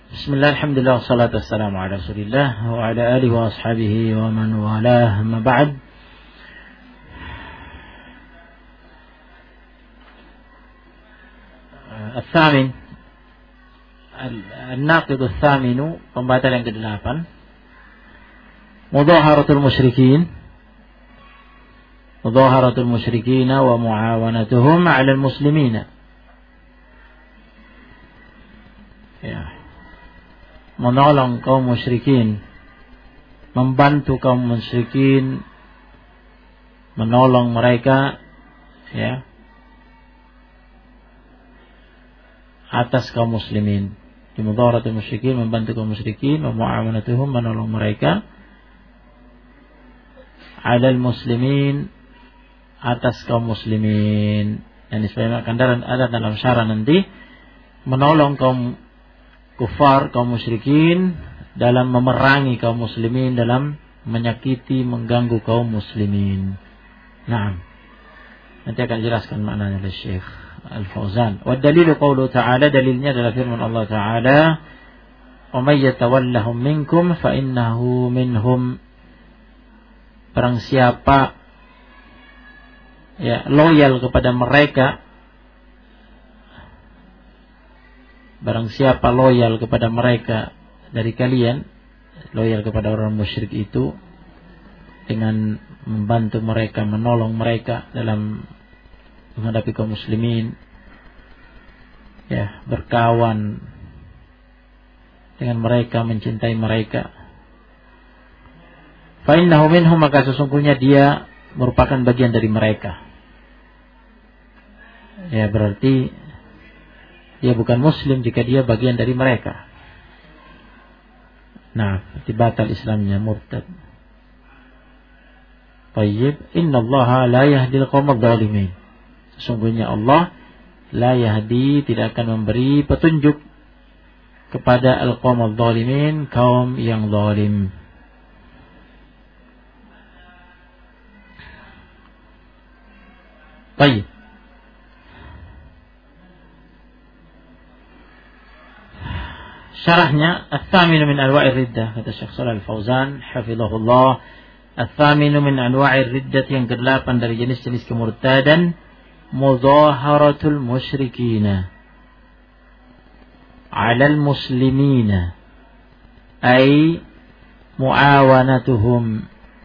Bismillah, alhamdulillah, wassalatu wassalamu ala rasulillah wa ala alihi wa ashabihi wa man walah, amma ba'd. Al-thamin, al-naqid al-thaminu, pembatal yang ke-8, mudaharatul musyrikin wa muawanatuhum 'ala al-muslimina. Ya, menolong kaum musyrikin, membantu kaum musyrikin, menolong mereka, ya, atas kaum muslimin. Di mudharatul musyrikin, membantu kaum musyrikin, wa muawanatuhum, menolong mereka, 'alal muslimin, atas kaum muslimin. Yang disebutkan akan ada dalam syarah nanti, menolong kaum kufar, kaum musyrikin dalam memerangi kaum muslimin, dalam menyakiti, mengganggu kaum muslimin. Nah, nanti akan jelaskan maknanya oleh Syekh Al-Fauzan. Wa dalilu qauluhu ta'ala, dalilnya adalah firman Allah Ta'ala, "Wa may yatawallahum minkum fa innahu minhum." Barang siapa, ya, loyal kepada mereka, barang siapa loyal kepada mereka dari kalian, loyal kepada orang musyrik itu dengan membantu mereka, menolong mereka dalam menghadapi kaum muslimin, ya, berkawan dengan mereka, mencintai mereka, fa innahu minhum, maka sesungguhnya dia merupakan bagian dari mereka. Ya, berarti dia bukan muslim jika dia bagian dari mereka. Nah, berarti batal Islamnya, murtad. Tayyib, innallaha la yahdil qawmal zalimin. Sesungguhnya Allah la yahdi, tidak akan memberi petunjuk kepada al-qawmal zalimin, kaum yang zalim. Tayyib. Syarahnya, al-thaminu min anwa'ir riddah, kata Syekh Shalih Al-Fauzan hafizahullah, al-thaminu min anwa'ir riddah, yang ke-8 dari jenis-jenis kemurtadan, mudaharatul musyrikina 'alal muslimina, ay muawanatuhum.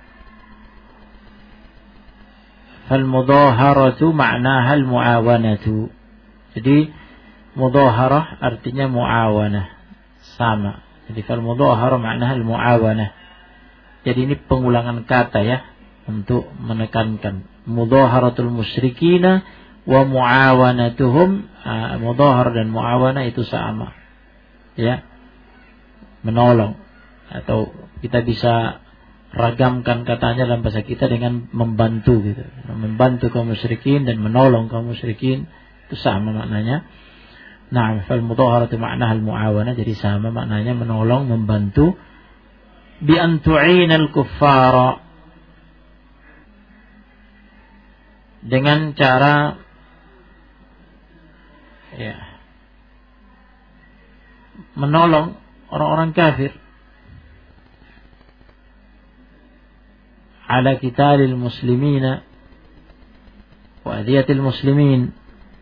Fal mudaharatu ma'naha al-muawanatu. Jadi mudaharah artinya muawanah, sama. Jadi fal mudahara maknanya al-muawanah. Jadi ini pengulangan kata, ya, untuk menekankan mudaharatul musyrikina wa muawanatuhum. Mudahar dan muawanah itu sama, ya, menolong, atau kita bisa ragamkan katanya dalam bahasa kita dengan membantu, gitu. Membantu kaum musyrikin dan menolong kaum musyrikin itu sama maknanya. Nah, fal mudhaharatu ma'naha al-mu'awanah, jadi sama maknanya, menolong, membantu. Bi an tu'inal kuffara, dengan cara, ya, menolong orang-orang kafir, ala qitalil muslimina wa adhiyatil muslimin.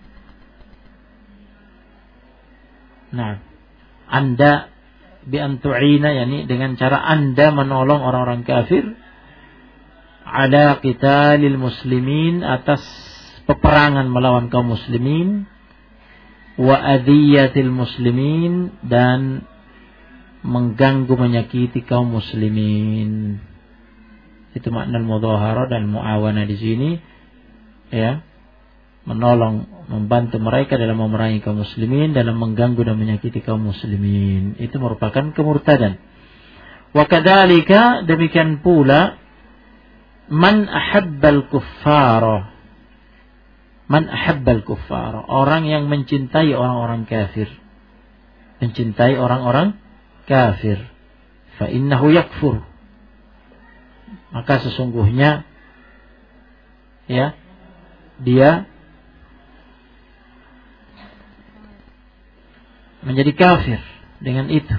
Nah, Anda bi antu'ina, yani dengan cara Anda menolong orang-orang kafir, ala qitalil muslimin, atas peperangan melawan kaum muslimin, wa adhiyatil muslimin, dan mengganggu, menyakiti kaum muslimin. Itu makna mudhaharah dan muawanah di sini, ya, menolong, membantu mereka dalam memerangi kaum muslimin, dalam mengganggu dan menyakiti kaum muslimin. Itu merupakan kemurtadan. Wa kadzalika, demikian pula, man ahabbal kuffara. Man ahabbal kuffara, orang yang mencintai orang-orang kafir. Mencintai orang-orang kafir. Fa innahu yakfur, maka sesungguhnya, ya, dia menjadi kafir. dengan itu.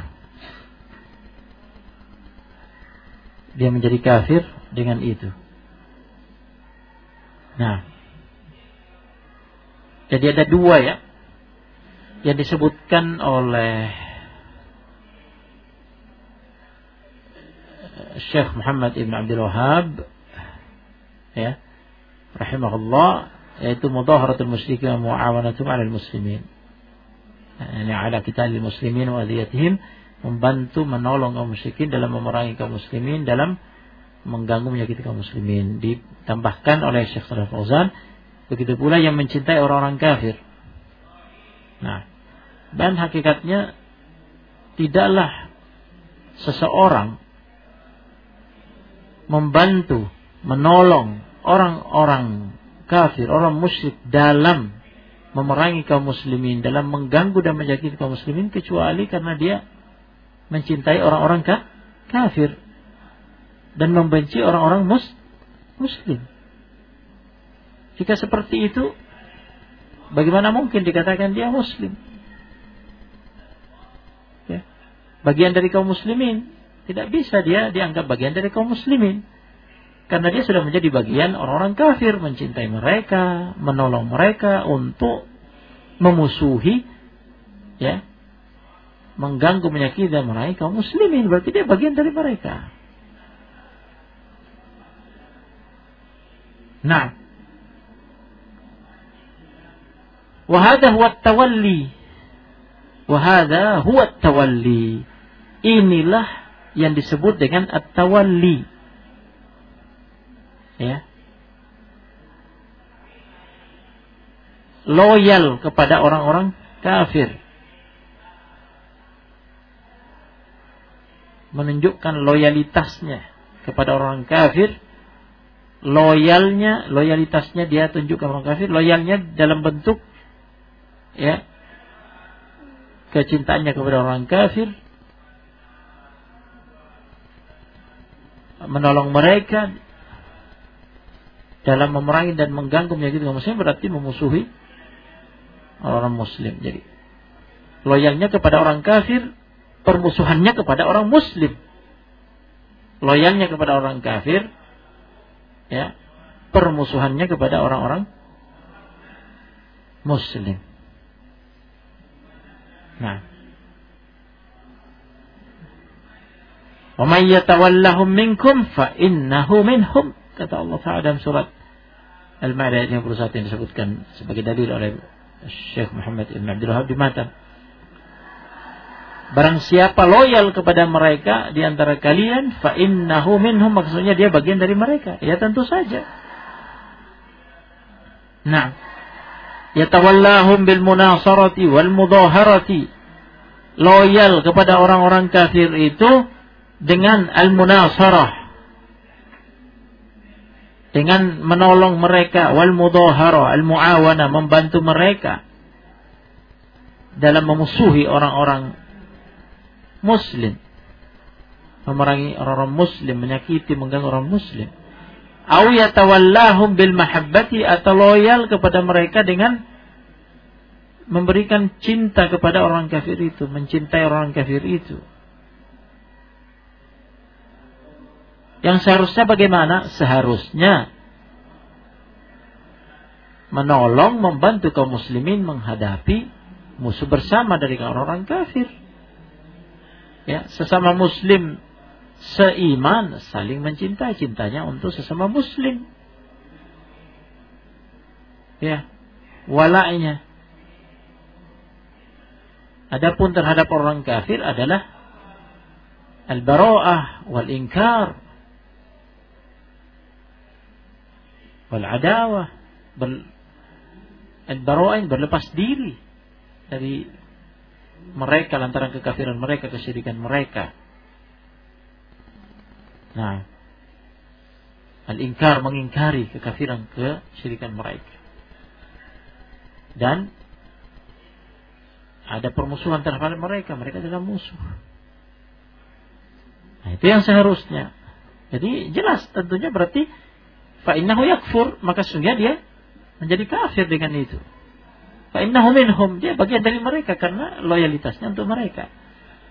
Dia menjadi kafir dengan itu. Nah, jadi ada dua ya yang disebutkan oleh Syekh Muhammad Ibn Abdul Wahhab ya, rahimahullah, yaitu mudaharatul musyrikin wa mu'awanatum 'alal muslimin. Yani ala qitalil muslimin wa adiyatihim, membantu menolong kaum musyrikin dalam memerangi kaum muslimin, dalam mengganggu menyakiti kaum muslimin. Ditambahkan oleh Syekh Shalih Fauzan, begitu pula yang mencintai orang-orang kafir. Nah, dan hakikatnya tidaklah seseorang membantu, menolong orang-orang kafir, orang musyrik dalam memerangi kaum muslimin, dalam mengganggu dan menyakiti kaum muslimin, kecuali karena dia mencintai orang-orang kafir dan membenci orang-orang muslim. Jika seperti itu, bagaimana mungkin dikatakan dia muslim? Ya. Bagian dari kaum muslimin. Tidak bisa dia dianggap bagian dari kaum muslimin, karena dia sudah menjadi bagian orang-orang kafir, mencintai mereka, menolong mereka untuk memusuhi, ya, mengganggu, menyakiti dan memerangi kaum muslimin. Berarti dia bagian dari mereka. Nah, wahada huwa tawalli, wahada huwa tawalli. Inilah yang disebut dengan at-tawalli. Ya. Loyal kepada orang-orang kafir. Menunjukkan loyalitasnya kepada orang kafir. Loyalitasnya dia tunjukkan orang kafir. Loyalnya dalam bentuk, ya, kecintaannya kepada orang kafir, menolong mereka dalam memerangi dan mengganggu menyakiti kaum muslim, berarti memusuhi orang muslim. Jadi loyalnya kepada orang kafir, permusuhannya kepada orang muslim. Loyalnya kepada orang kafir, ya, permusuhannya kepada orang-orang muslim. Nah, wa may yatawallahum minkum fa innahu minhum, kata Allah Ta'ala dalam surat Al-Maidah ayat 51 yang disebutkan sebagai dalil oleh Syekh Muhammad Ibn Abdul Wahhab di matan. Barang siapa loyal kepada mereka di antara kalian, fa innahu minhum, maksudnya dia bagian dari mereka. Ya tentu saja. Nah, yatawallahum bil munasarati wal mudaharati. Loyal kepada orang-orang kafir itu dengan al-munasarah, dengan menolong mereka, wal mudahara, al-muawana, membantu mereka dalam memusuhi orang-orang muslim, memerangi orang-orang muslim, menyakiti, mengganggu orang muslim. Au yatawallahum bil mahabbati, atau loyal kepada mereka dengan memberikan cinta kepada orang kafir itu, mencintai orang kafir itu. Yang seharusnya bagaimana? Seharusnya menolong, membantu kaum muslimin menghadapi musuh bersama dari orang-orang kafir. Ya, sesama muslim seiman saling mencintai, cintanya untuk sesama muslim. Ya, walainya. Adapun terhadap orang kafir adalah al-bara'ah wal inkar wal adawah. Al-bara'ah, berlepas diri dari mereka lantaran kekafiran mereka, kesyirikan mereka. Nah, al-inkar, mengingkari kekafiran, kesyirikan mereka. Dan ada permusuhan terhadap mereka, mereka adalah musuh. Nah, itu yang seharusnya. Jadi jelas tentunya berarti fa innahu yakfur, maka sesungguhnya dia menjadi kafir dengan itu. Fa innahu minhum, dia bagian dari mereka karena loyalitasnya untuk mereka.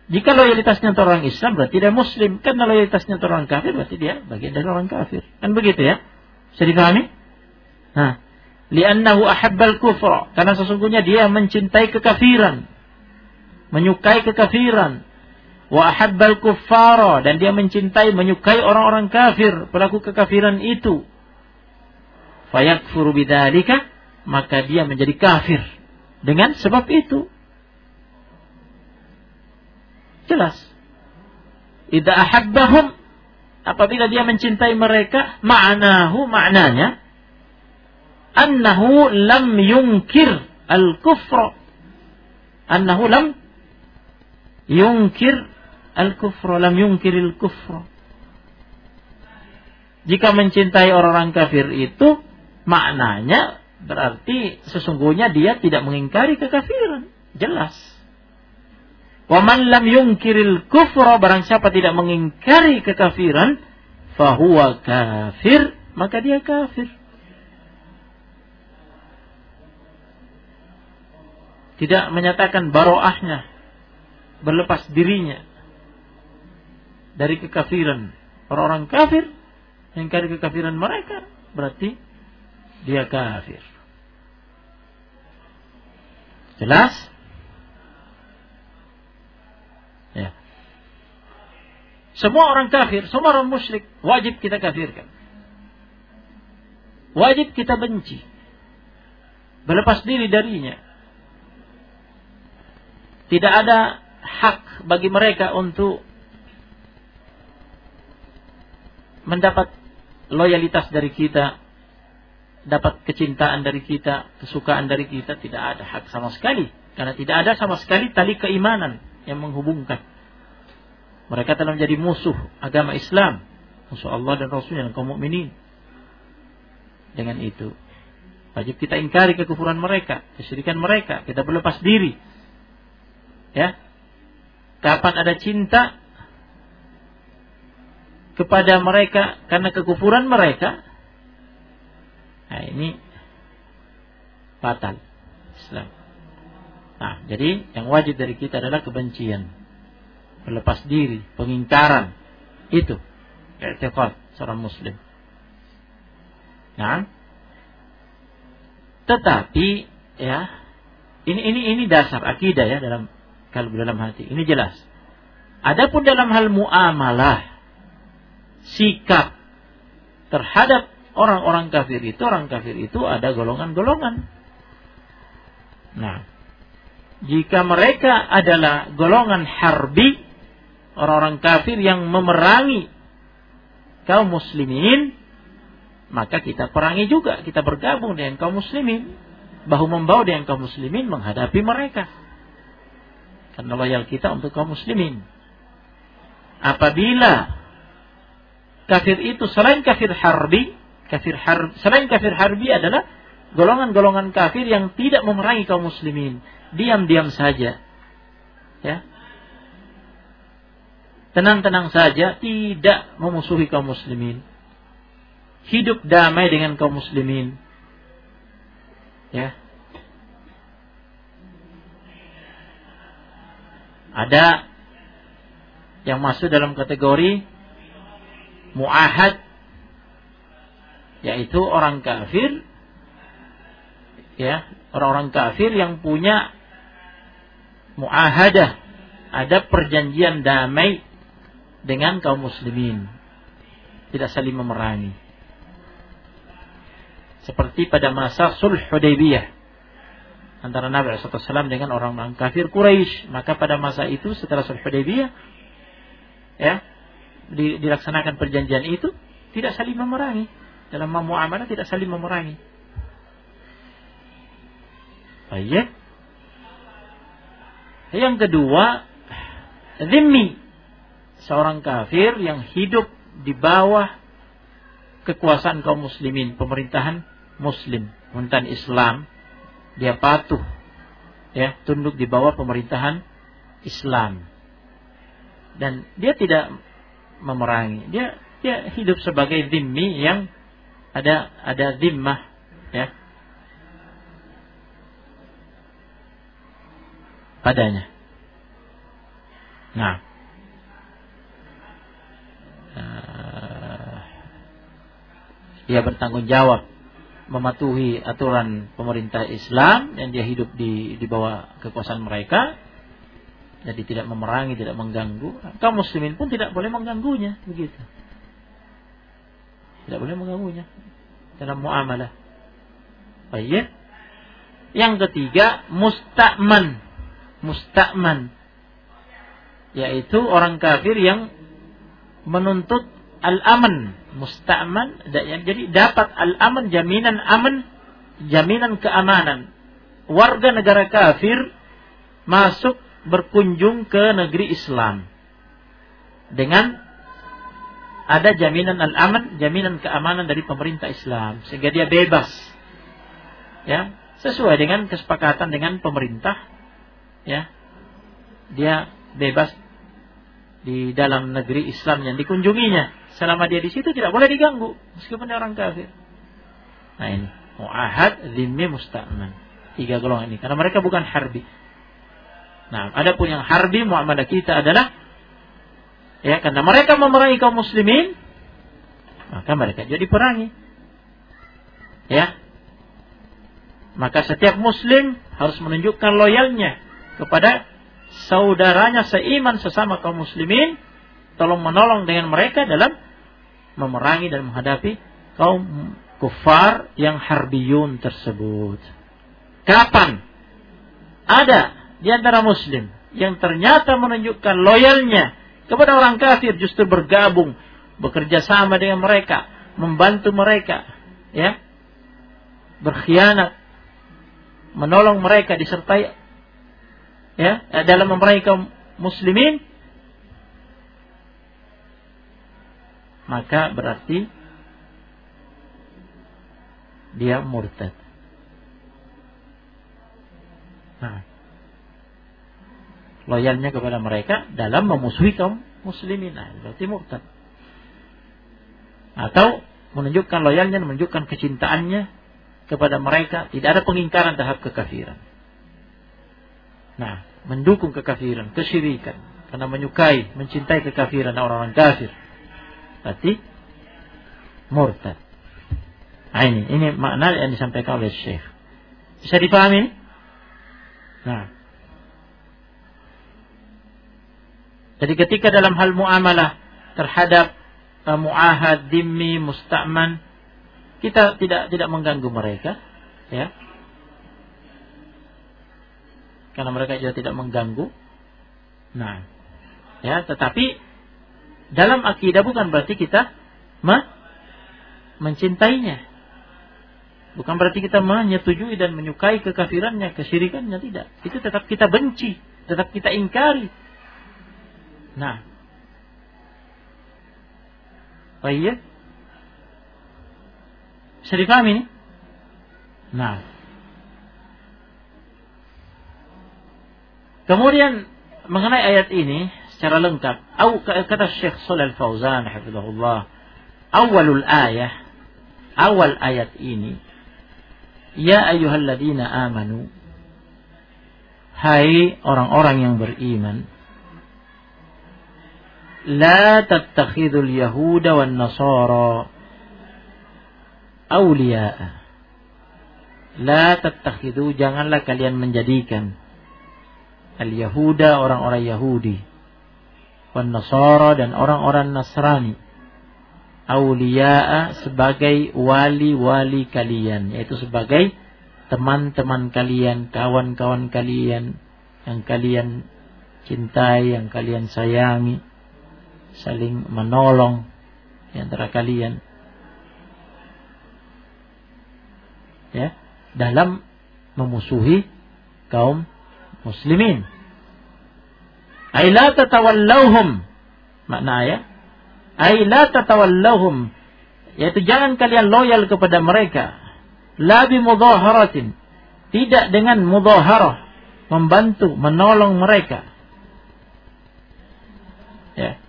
Jika loyalitasnya untuk orang Islam berarti dia muslim. Karena loyalitasnya untuk orang kafir berarti dia bagian dari orang kafir. Kan begitu ya? Bisa dipahami? Nah, li'annahu ahabbal kufra, karena sesungguhnya dia mencintai kekafiran, menyukai kekafiran. Wa ahabbal kuffara, dan dia mencintai, menyukai orang-orang kafir, pelaku kekafiran itu. Fayakfuru bidzalika, maka dia menjadi kafir dengan sebab itu. Jelas. Idza ahabbahum, apabila dia mencintai mereka, maknanya annahu lam yunkir al-kufra. Annahu lam yunkir al-kufra, lam yunkiril kufra. Jika mencintai orang-orang kafir itu, maknanya berarti sesungguhnya dia tidak mengingkari kekafiran. Jelas. Wa man lam yunkiril kufra, barang siapa tidak mengingkari kekafiran, fahuwa kafir, maka dia kafir. Tidak menyatakan baroahnya, berlepas dirinya dari kekafiran. Orang-orang kafir mengingkari kekafiran mereka, berarti dia kafir. Jelas? Ya. Semua orang kafir, semua orang musyrik wajib kita kafirkan. Wajib kita benci. Berlepas diri darinya. Tidak ada hak bagi mereka untuk mendapat loyalitas dari kita, dapat kecintaan dari kita, kesukaan dari kita. Tidak ada hak sama sekali. Karena tidak ada sama sekali tali keimanan yang menghubungkan. Mereka telah menjadi musuh agama Islam, musuh Allah dan Rasulnya dan kaum mukminin. Dengan itu wajib kita ingkari kekufuran mereka, kesyirikan mereka, kita berlepas diri. Ya, kapan ada cinta kepada mereka karena kekufuran mereka, nah ini batal Islam. Nah, jadi yang wajib dari kita adalah kebencian, berlepas diri, pengingkaran. Itu i'tiqad seorang muslim. Nah, tetapi ya, ini dasar akidah ya, dalam kalbu, dalam hati. Ini jelas. Adapun dalam hal muamalah, sikap terhadap orang-orang kafir itu, orang kafir itu ada golongan-golongan. Nah, jika mereka adalah golongan harbi, orang-orang kafir yang memerangi kaum muslimin, maka kita perangi juga, kita bergabung dengan kaum muslimin, bahu-membahu dengan kaum muslimin menghadapi mereka. Karena loyal kita untuk kaum muslimin. Apabila kafir itu selain kafir harbi, selain kafir harbi adalah golongan-golongan kafir yang tidak memerangi kaum muslimin, diam-diam saja, ya, tenang-tenang saja, tidak memusuhi kaum muslimin, hidup damai dengan kaum muslimin, ya. Ada yang masuk dalam kategori mu'ahad, yaitu orang kafir, ya, orang-orang kafir yang punya mu'ahadah, ada perjanjian damai dengan kaum muslimin, tidak saling memerangi. Seperti pada masa sulh Hudaybiyah antara Nabi SAW dengan orang-orang kafir Quraisy. Maka pada masa itu setelah sulh Hudaybiyah, ya, dilaksanakan perjanjian itu, tidak saling memerangi. Dalam muamalah tidak saling memerangi. Baik. Yang kedua, zimmi, seorang kafir yang hidup di bawah kekuasaan kaum muslimin, pemerintahan muslim, pemerintahan Islam, dia patuh, ya, tunduk di bawah pemerintahan Islam, dan dia tidak memerangi. Dia hidup sebagai zimmi yang ada zimmah, ya, padanya. Nah, dia bertanggung jawab mematuhi aturan pemerintah Islam yang dia hidup di bawah kekuasaan mereka. Jadi tidak memerangi, tidak mengganggu. Kaum muslimin pun tidak boleh mengganggunya, begitu. Tidak boleh mengganggunya dalam muamalah. Baik. Yang ketiga, musta'man. Musta'man, yaitu orang kafir yang menuntut al-aman. Musta'man, jadi dapat al-aman, jaminan aman, jaminan keamanan. Warga negara kafir masuk berkunjung ke negeri Islam dengan ada jaminan al-aman, jaminan keamanan dari pemerintah Islam, sehingga dia bebas, ya, sesuai dengan kesepakatan dengan pemerintah, ya, dia bebas di dalam negeri Islam yang dikunjunginya. Selama dia di situ tidak boleh diganggu, meskipun dia orang kafir. Nah ini mu'ahad, dhimmi, musta'man. 3 golongan ini, karena mereka bukan harbi. Nah, adapun yang harbi muamalah kita adalah, ya, karena mereka memerangi kaum muslimin, maka mereka jadi perangi. Ya. Maka setiap muslim harus menunjukkan loyalnya kepada saudaranya seiman sesama kaum muslimin, tolong menolong dengan mereka dalam memerangi dan menghadapi kaum kufar yang harbiyun tersebut. Kapan ada di antara muslim yang ternyata menunjukkan loyalnya kepada orang kafir, justru bergabung, bekerja sama dengan mereka, membantu mereka, ya, berkhianat, menolong mereka, disertai, ya, dalam memerangi kaum muslimin, maka berarti dia murtad. Nah, loyalnya kepada mereka dalam memusuhi kaum muslimin, nah, berarti murtad. Atau menunjukkan loyalnya, menunjukkan kecintaannya kepada mereka, tidak ada pengingkaran terhadap kekafiran. Nah, mendukung kekafiran, kesyirikan, karena menyukai, mencintai kekafiran orang-orang kafir, berarti murtad. Nah, ini makna yang disampaikan oleh Syekh. Bisa dipahami? Nah, jadi ketika dalam hal muamalah terhadap muahad, dhimmi, musta'man, kita tidak mengganggu mereka, ya, karena mereka juga tidak mengganggu. Nah, ya, tetapi dalam akidah bukan berarti kita mencintainya, bukan berarti kita menyetujui dan menyukai kekafirannya, kesyirikannya, tidak. Itu tetap kita benci, tetap kita ingkari. Nah, baik, bisa dipahami ini? Nah, kemudian mengenai ayat ini secara lengkap, kata Syekh Shalih Al-Fauzan hafizahullah, awal ayat ini, ya ayyuhalladzina amanu, hai orang-orang yang beriman, la tattakhidul yahuda wan nasara awliya'a. La tattakhidu, janganlah kalian menjadikan al-yahuda, orang-orang Yahudi, wan nasara, dan orang-orang Nasrani, awliya'a, sebagai wali-wali kalian, yaitu sebagai teman-teman kalian, kawan-kawan kalian yang kalian cintai, yang kalian sayangi, saling menolong di antara kalian, ya, dalam memusuhi kaum muslimin. Ay la tatawallauhum, makna ayat, ay la tatawallauhum, yaitu jangan kalian loyal kepada mereka, la bi mudaharatin, tidak dengan mudaharah, membantu, menolong mereka, ya,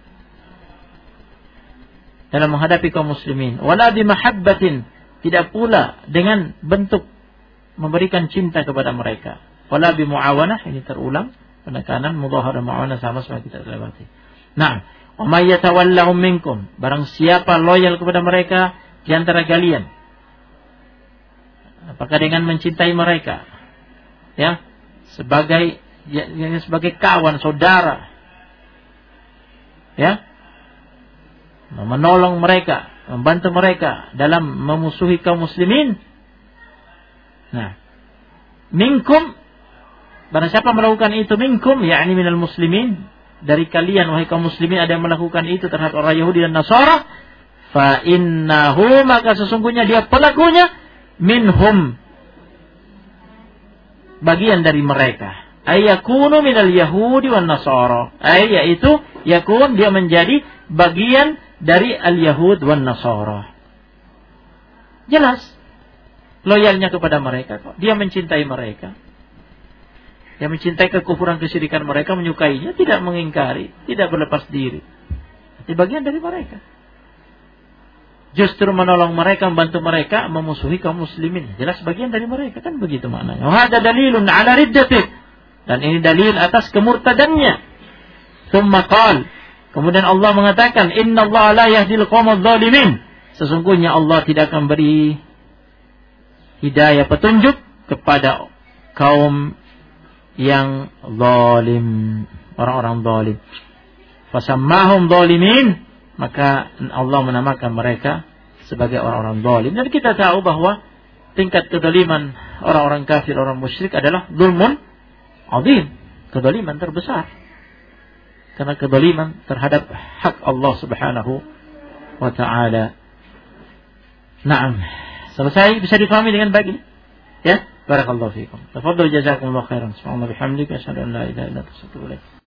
dalam menghadapi kaum muslimin. Wala bi mahabbatin, tidak pula dengan bentuk memberikan cinta kepada mereka. Wala bi muawanah, ini terulang, Penekanan mudhaharah mu'awanah sama seperti kita lewati. Nah, wa may yatawallahum minkum, barang siapa loyal kepada mereka di antara kalian. Apakah dengan mencintai mereka? Ya, sebagai kawan, saudara. Ya. Menolong mereka, membantu mereka dalam memusuhi kaum muslimin. Nah, minkum, barang siapa melakukan itu, minkum, yakni minal muslimin, dari kalian wahai kaum muslimin ada yang melakukan itu terhadap orang Yahudi dan Nasara, fa innahu, maka sesungguhnya dia pelakunya, minhum, bagian dari mereka. Ayakunu minal Yahudi wan Nasara, yaitu yakun, dia menjadi bagian dari al-Yahud wan Nasara. Jelas loyalnya kepada mereka kok. Dia mencintai mereka. Dia mencintai kekufuran kesyirikan mereka, menyukainya, tidak mengingkari, tidak berlepas diri. Itu bagian dari mereka. Justru menolong mereka, membantu mereka, memusuhi kaum muslimin. Jelas bagian dari mereka, kan begitu maknanya. Wa hada dalilun ala riddatih. Dan ini dalil atas kemurtadannya. Tsumma qala, kemudian Allah mengatakan, innallaha la yahdil qaumadz zalimin. Sesungguhnya Allah tidak akan beri hidayah, petunjuk kepada kaum yang zalim, orang-orang zalim. Fasammahum zalimin, maka Allah menamakan mereka sebagai orang-orang zalim. Dan kita tahu bahwa tingkat kezaliman orang-orang kafir, orang musyrik adalah zulmun azim, kezaliman terbesar. Karena kezaliman terhadap hak Allah Subhanahu wa taala. Naam. Selesai, bisa difahami dengan baik ini? Ya, barakallahu fiikum. Tafadhal, jazakumullahu khairan. Subhanallah bihamdika, asyhadu an la ilaha illa anta, astaghfiruka wa atubu ilaik.